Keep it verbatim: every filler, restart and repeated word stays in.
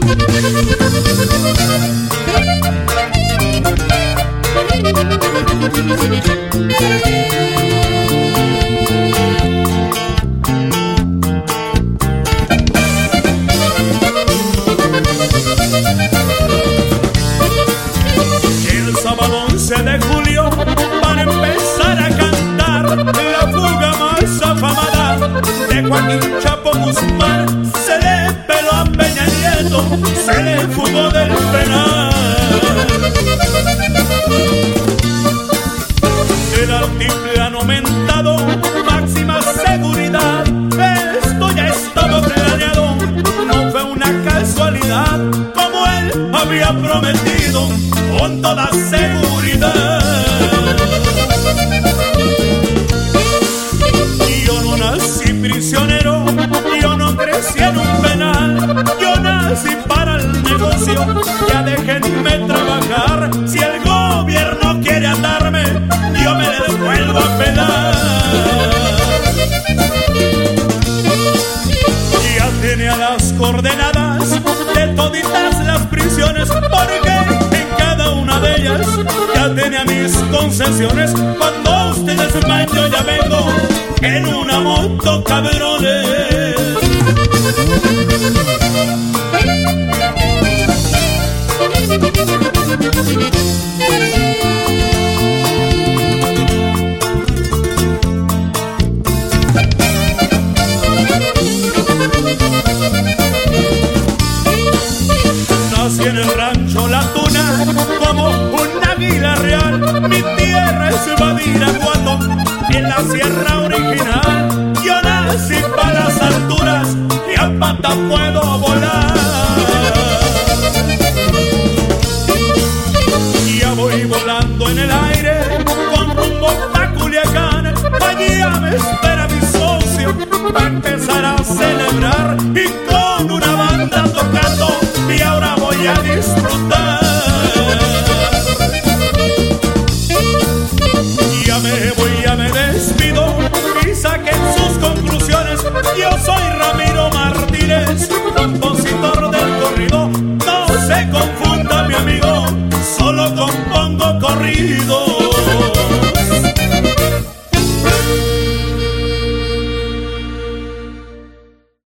El sábado once de julio para empezar a cantar la fuga más afamada de Joaquín Chapo Guzmán. Se le peló a Peña Nieto, se le fugó del penal. El altiplano aumentado, máxima seguridad, esto ya estaba planeado, no fue una casualidad, como él había prometido, con toda seguridad. Yo no nací prisionero, yo no crecí en un penal, yo nací para el negocio, ya déjenme trabajar. Si el gobierno quiere atarme, yo me le devuelvo a pelar. Ya tiene a las coordenadas de toditas las prisiones, porque en cada una de ellas ya tiene a mis concesiones. Cuando ustedes van yo ya vengo en una moto, cabrones. Nací en el rancho La Tuna como un águila real. Mi tierra es Badiraguato, en la sierra original. Yo nací para las alturas y a pata puedo volar. Ya voy volando en el aire con rumbo a Culiacán. Allí me espera mi socio para empezar a celebrar, y con una banda tocando y ahora voy a disfrutar. Ya me voy, ya me despido y saquen sus conclusiones. Yo soy Ramiro Martínez, compositor del corrido. No se confunda mi amigo, solo compongo corrido.